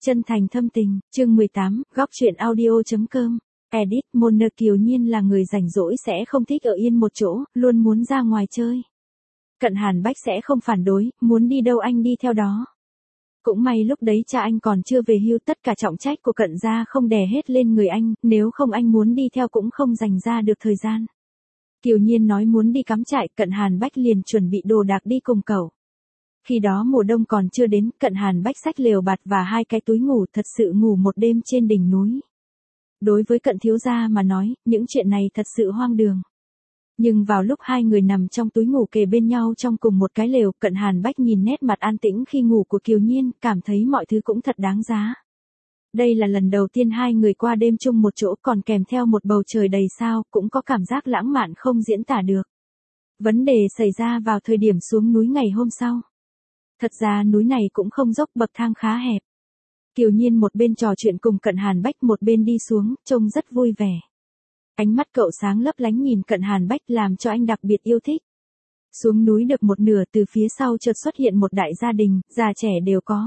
Chân thành thâm tình, chương 18, góc truyện audio.com. Edit, Mona Kiều Nhiên là người rảnh rỗi sẽ không thích ở yên một chỗ, luôn muốn ra ngoài chơi. Cận Hàn Bách sẽ không phản đối, muốn đi đâu anh đi theo đó. Cũng may lúc đấy cha anh còn chưa về hưu, tất cả trọng trách của Cận gia không đè hết lên người anh, nếu không anh muốn đi theo cũng không dành ra được thời gian. Kiều Nhiên nói muốn đi cắm trại, Cận Hàn Bách liền chuẩn bị đồ đạc đi cùng cậu. Khi đó mùa đông còn chưa đến, Cận Hàn Bách xách lều bạt và 2 cái túi ngủ, thật sự ngủ một đêm trên đỉnh núi. Đối với Cận thiếu gia mà nói, những chuyện này thật sự hoang đường. Nhưng vào lúc 2 người nằm trong túi ngủ kề bên nhau trong cùng một cái lều, Cận Hàn Bách nhìn nét mặt an tĩnh khi ngủ của Kiều Nhiên, cảm thấy mọi thứ cũng thật đáng giá. Đây là lần đầu tiên 2 người qua đêm chung một chỗ, còn kèm theo một bầu trời đầy sao, cũng có cảm giác lãng mạn không diễn tả được. Vấn đề xảy ra vào thời điểm xuống núi ngày hôm sau. Thật ra núi này cũng không dốc, bậc thang khá hẹp. Kiều Nhiên một bên trò chuyện cùng Cận Hàn Bách, một bên đi xuống, trông rất vui vẻ. Ánh mắt cậu sáng lấp lánh nhìn Cận Hàn Bách làm cho anh đặc biệt yêu thích. Xuống núi được một nửa, từ phía sau chợt xuất hiện một đại gia đình, già trẻ đều có.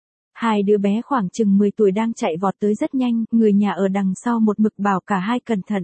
2 đứa bé khoảng chừng 10 tuổi đang chạy vọt tới rất nhanh, người nhà ở đằng sau một mực bảo cả hai cẩn thận.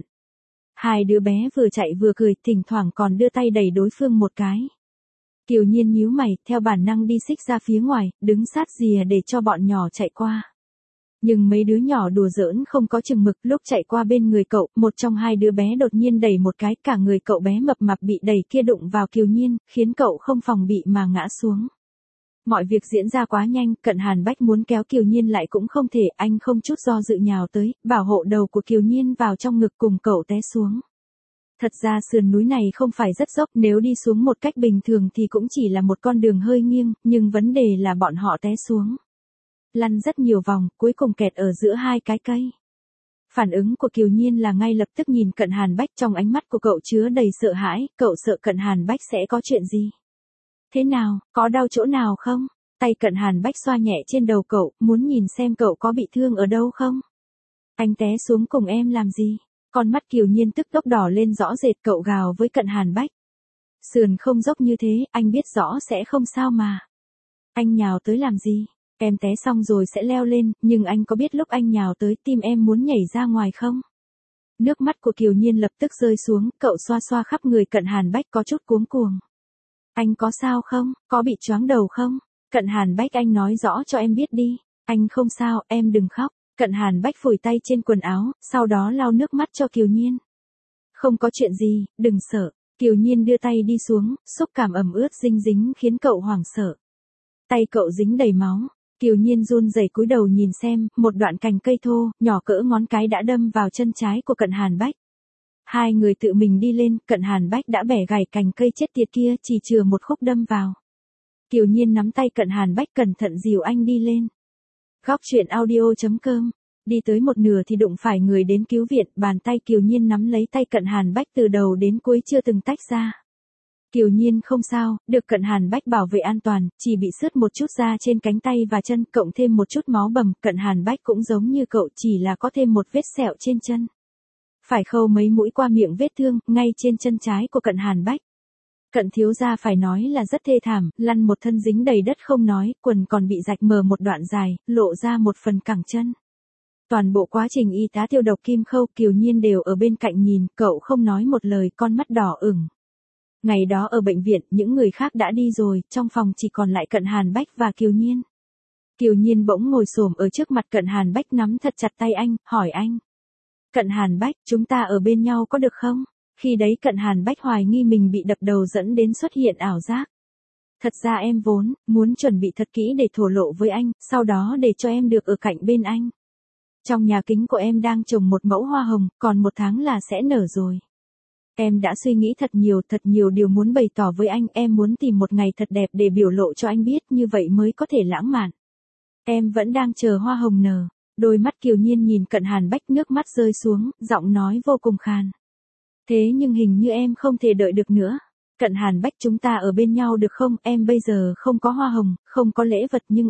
2 đứa bé vừa chạy vừa cười, thỉnh thoảng còn đưa tay đẩy đối phương một cái. Kiều Nhiên nhíu mày, theo bản năng đi xích ra phía ngoài, đứng sát rìa để cho bọn nhỏ chạy qua. Nhưng mấy đứa nhỏ đùa giỡn không có chừng mực, lúc chạy qua bên người cậu, một trong 2 đứa bé đột nhiên đẩy một cái, cả người cậu bé mập mạp bị đẩy kia đụng vào Kiều Nhiên, khiến cậu không phòng bị mà ngã xuống. Mọi việc diễn ra quá nhanh, Cận Hàn Bách muốn kéo Kiều Nhiên lại cũng không thể, anh không chút do dự nhào tới, bảo hộ đầu của Kiều Nhiên vào trong ngực cùng cậu té xuống. Thật ra sườn núi này không phải rất dốc, nếu đi xuống một cách bình thường thì cũng chỉ là một con đường hơi nghiêng, nhưng vấn đề là bọn họ té xuống. Lăn rất nhiều vòng, cuối cùng kẹt ở giữa 2 cái cây. Phản ứng của Kiều Nhiên là ngay lập tức nhìn Cận Hàn Bách, trong ánh mắt của cậu chứa đầy sợ hãi, cậu sợ Cận Hàn Bách sẽ có chuyện gì. Thế nào, có đau chỗ nào không? Tay Cận Hàn Bách xoa nhẹ trên đầu cậu, muốn nhìn xem cậu có bị thương ở đâu không? Anh té xuống cùng em làm gì? Con mắt Kiều Nhiên tức tốc đỏ lên rõ rệt, cậu gào với Cận Hàn Bách. Sườn không dốc như thế, anh biết rõ sẽ không sao mà. Anh nhào tới làm gì? Em té xong rồi sẽ leo lên, nhưng anh có biết lúc anh nhào tới tim em muốn nhảy ra ngoài không? Nước mắt của Kiều Nhiên lập tức rơi xuống, cậu xoa xoa khắp người Cận Hàn Bách có chút cuống cuồng. Anh có sao không? Có bị choáng đầu không? Cận Hàn Bách, anh nói rõ cho em biết đi. Anh không sao, em đừng khóc. Cận Hàn Bách phủi tay trên quần áo, sau đó lau nước mắt cho Kiều Nhiên. Không có chuyện gì, đừng sợ. Kiều Nhiên đưa tay đi xuống, xúc cảm ẩm ướt dinh dính khiến cậu hoảng sợ. Tay cậu dính đầy máu. Kiều Nhiên run rẩy cúi đầu nhìn xem, một đoạn cành cây thô, nhỏ cỡ ngón cái đã đâm vào chân trái của Cận Hàn Bách. 2 người tự mình đi lên, Cận Hàn Bách đã bẻ gãy cành cây chết tiệt kia, chỉ chừa một khúc đâm vào. Kiều Nhiên nắm tay Cận Hàn Bách cẩn thận dìu anh đi lên. Góc truyện audio.com. Đi tới một nửa thì đụng phải người đến cứu viện, bàn tay Kiều Nhiên nắm lấy tay Cận Hàn Bách từ đầu đến cuối chưa từng tách ra. Kiều Nhiên không sao, được Cận Hàn Bách bảo vệ an toàn, chỉ bị sứt một chút da trên cánh tay và chân, cộng thêm một chút máu bầm, Cận Hàn Bách cũng giống như cậu, chỉ là có thêm một vết sẹo trên chân. Phải khâu mấy mũi qua miệng vết thương, ngay trên chân trái của Cận Hàn Bách. Cận thiếu gia phải nói là rất thê thảm, lăn một thân dính đầy đất không nói, quần còn bị rạch mờ một đoạn dài, lộ ra một phần cẳng chân. Toàn bộ quá trình y tá tiêu độc kim khâu, Kiều Nhiên đều ở bên cạnh nhìn, cậu không nói một lời, con mắt đỏ ửng. Ngày đó ở bệnh viện, những người khác đã đi rồi, trong phòng chỉ còn lại Cận Hàn Bách và Kiều Nhiên. Kiều Nhiên bỗng ngồi xổm ở trước mặt Cận Hàn Bách, nắm thật chặt tay anh, hỏi anh. Cận Hàn Bách, chúng ta ở bên nhau có được không? Khi đấy Cận Hàn Bách hoài nghi mình bị đập đầu dẫn đến xuất hiện ảo giác. Thật ra em vốn muốn chuẩn bị thật kỹ để thổ lộ với anh, sau đó để cho em được ở cạnh bên anh. Trong nhà kính của em đang trồng một mẫu hoa hồng, còn 1 tháng là sẽ nở rồi. Em đã suy nghĩ thật nhiều điều muốn bày tỏ với anh, em muốn tìm một ngày thật đẹp để biểu lộ cho anh biết, như vậy mới có thể lãng mạn. Em vẫn đang chờ hoa hồng nở. Đôi mắt Kiều Nhiên nhìn Cận Hàn Bách, nước mắt rơi xuống, giọng nói vô cùng khàn. Thế nhưng hình như em không thể đợi được nữa. Cận Hàn Bách, chúng ta ở bên nhau được không? Em bây giờ không có hoa hồng, không có lễ vật, nhưng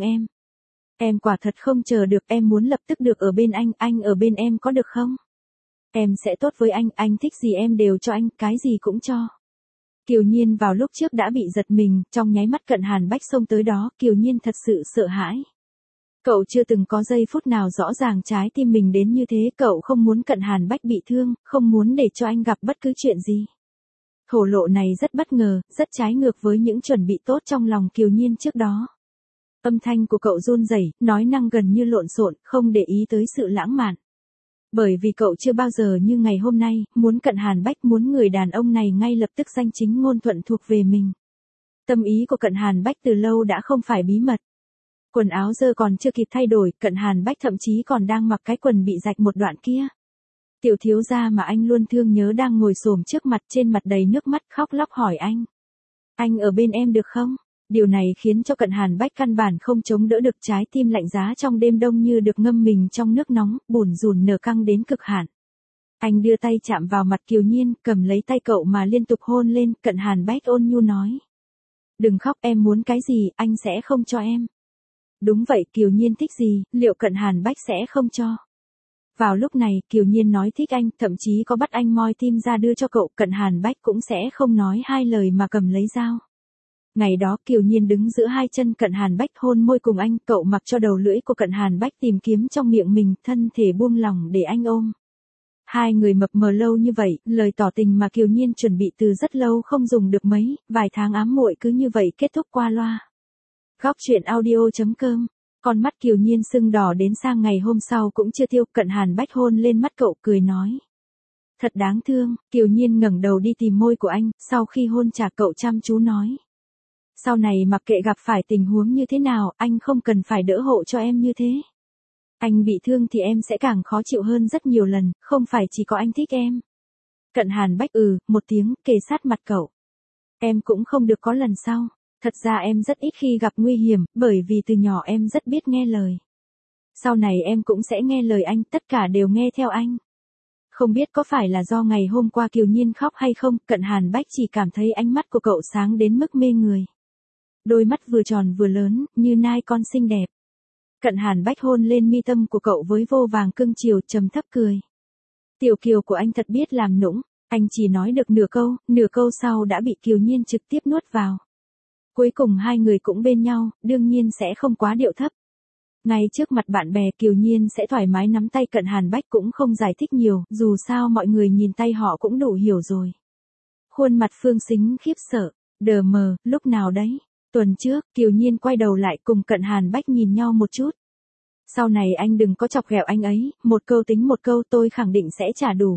em quả thật không chờ được, em muốn lập tức được ở bên anh ở bên em có được không? Em sẽ tốt với anh thích gì em đều cho anh, cái gì cũng cho. Kiều Nhiên vào lúc trước đã bị giật mình, trong nháy mắt Cận Hàn Bách xông tới đó, Kiều Nhiên thật sự sợ hãi. Cậu chưa từng có giây phút nào rõ ràng trái tim mình đến như thế, cậu không muốn Cận Hàn Bách bị thương, không muốn để cho anh gặp bất cứ chuyện gì. Thổ lộ này rất bất ngờ, rất trái ngược với những chuẩn bị tốt trong lòng Kiều Nhiên trước đó. Âm thanh của cậu run rẩy, nói năng gần như lộn xộn, không để ý tới sự lãng mạn. Bởi vì cậu chưa bao giờ như ngày hôm nay, muốn Cận Hàn Bách, muốn người đàn ông này ngay lập tức danh chính ngôn thuận thuộc về mình. Tâm ý của Cận Hàn Bách từ lâu đã không phải bí mật. Quần áo dơ còn chưa kịp thay đổi, Cận Hàn Bách thậm chí còn đang mặc cái quần bị rạch một đoạn kia. Tiểu thiếu gia mà anh luôn thương nhớ đang ngồi xổm trước mặt, trên mặt đầy nước mắt, khóc lóc hỏi anh. Anh ở bên em được không? Điều này khiến cho Cận Hàn Bách căn bản không chống đỡ được, trái tim lạnh giá trong đêm đông như được ngâm mình trong nước nóng, bủn rủn nở căng đến cực hạn. Anh đưa tay chạm vào mặt Kiều Nhiên, cầm lấy tay cậu mà liên tục hôn lên. Cận Hàn Bách ôn nhu nói. Đừng khóc, em muốn cái gì, anh sẽ không cho em. Đúng vậy, Kiều Nhiên thích gì, liệu Cận Hàn Bách sẽ không cho? Vào lúc này, Kiều Nhiên nói thích anh, thậm chí có bắt anh moi tim ra đưa cho cậu, Cận Hàn Bách cũng sẽ không nói hai lời mà cầm lấy dao. Ngày đó Kiều Nhiên đứng giữa hai chân Cận Hàn Bách hôn môi cùng anh, cậu mặc cho đầu lưỡi của Cận Hàn Bách tìm kiếm trong miệng mình, thân thể buông lỏng để anh ôm. Hai người mập mờ lâu như vậy, lời tỏ tình mà Kiều Nhiên chuẩn bị từ rất lâu không dùng được mấy, vài tháng ám muội cứ như vậy kết thúc qua loa. Góc truyện audio.com. Con mắt Kiều Nhiên sưng đỏ đến sang ngày hôm sau cũng chưa tiêu. Cận Hàn Bách hôn lên mắt cậu, cười nói. Thật đáng thương. Kiều Nhiên ngẩng đầu đi tìm môi của anh, sau khi hôn trả cậu chăm chú nói. Sau này mặc kệ gặp phải tình huống như thế nào, anh không cần phải đỡ hộ cho em như thế. Anh bị thương thì em sẽ càng khó chịu hơn rất nhiều lần, không phải chỉ có anh thích em. Cận Hàn Bách một tiếng, kề sát mặt cậu. Em cũng không được có lần sau. Thật ra em rất ít khi gặp nguy hiểm, bởi vì từ nhỏ em rất biết nghe lời. Sau này em cũng sẽ nghe lời anh, tất cả đều nghe theo anh. Không biết có phải là do ngày hôm qua Kiều Nhiên khóc hay không, Cận Hàn Bách chỉ cảm thấy ánh mắt của cậu sáng đến mức mê người. Đôi mắt vừa tròn vừa lớn, như nai con xinh đẹp. Cận Hàn Bách hôn lên mi tâm của cậu với vô vàng cưng chiều, trầm thấp cười. Tiểu Kiều của anh thật biết làm nũng, anh chỉ nói được nửa câu sau đã bị Kiều Nhiên trực tiếp nuốt vào. Cuối cùng hai người cũng bên nhau, đương nhiên sẽ không quá điệu thấp. Ngay trước mặt bạn bè Kiều Nhiên sẽ thoải mái nắm tay Cận Hàn Bách, cũng không giải thích nhiều, dù sao mọi người nhìn tay họ cũng đủ hiểu rồi. Khuôn mặt Phương Sính khiếp sợ, đờ mờ, lúc nào đấy? Tuần trước, Kiều Nhiên quay đầu lại cùng Cận Hàn Bách nhìn nhau một chút. Sau này anh đừng có chọc ghẹo anh ấy, một câu tính một câu, tôi khẳng định sẽ trả đủ.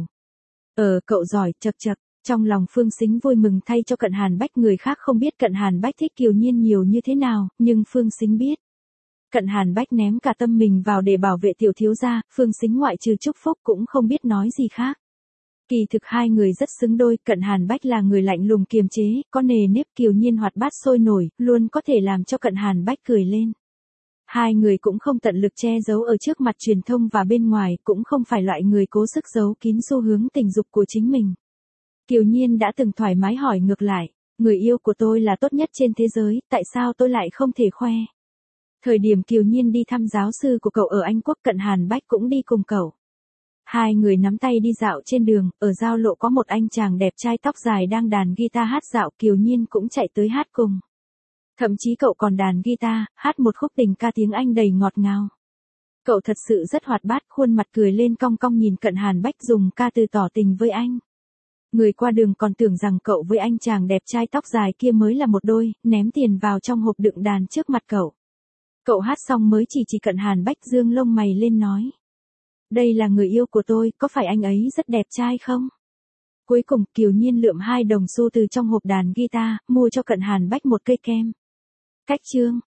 Cậu giỏi, chậc chậc. Trong lòng Phương Sính vui mừng thay cho Cận Hàn Bách, người khác không biết Cận Hàn Bách thích Kiều Nhiên nhiều như thế nào, nhưng Phương Sính biết. Cận Hàn Bách ném cả tâm mình vào để bảo vệ tiểu thiếu gia, Phương Sính ngoại trừ chúc phúc cũng không biết nói gì khác. Kỳ thực hai người rất xứng đôi, Cận Hàn Bách là người lạnh lùng kiềm chế, có nề nếp, Kiều Nhiên hoạt bát sôi nổi, luôn có thể làm cho Cận Hàn Bách cười lên. Hai người cũng không tận lực che giấu ở trước mặt truyền thông và bên ngoài, cũng không phải loại người cố sức giấu kín xu hướng tình dục của chính mình. Kiều Nhiên đã từng thoải mái hỏi ngược lại, người yêu của tôi là tốt nhất trên thế giới, tại sao tôi lại không thể khoe? Thời điểm Kiều Nhiên đi thăm giáo sư của cậu ở Anh Quốc, Cận Hàn Bách cũng đi cùng cậu. Hai người nắm tay đi dạo trên đường, ở giao lộ có một anh chàng đẹp trai tóc dài đang đàn guitar hát dạo, Kiều Nhiên cũng chạy tới hát cùng. Thậm chí cậu còn đàn guitar, hát một khúc tình ca tiếng Anh đầy ngọt ngào. Cậu thật sự rất hoạt bát, khuôn mặt cười lên cong cong nhìn Cận Hàn Bách dùng ca từ tỏ tình với anh. Người qua đường còn tưởng rằng cậu với anh chàng đẹp trai tóc dài kia mới là một đôi, ném tiền vào trong hộp đựng đàn trước mặt cậu. Cậu hát xong mới chỉ Cận Hàn Bách dương lông mày lên nói. Đây là người yêu của tôi, có phải anh ấy rất đẹp trai không? Cuối cùng Kiều Nhiên lượm 2 đồng xu từ trong hộp đàn guitar, mua cho Cận Hàn Bách một cây kem. Cách chương.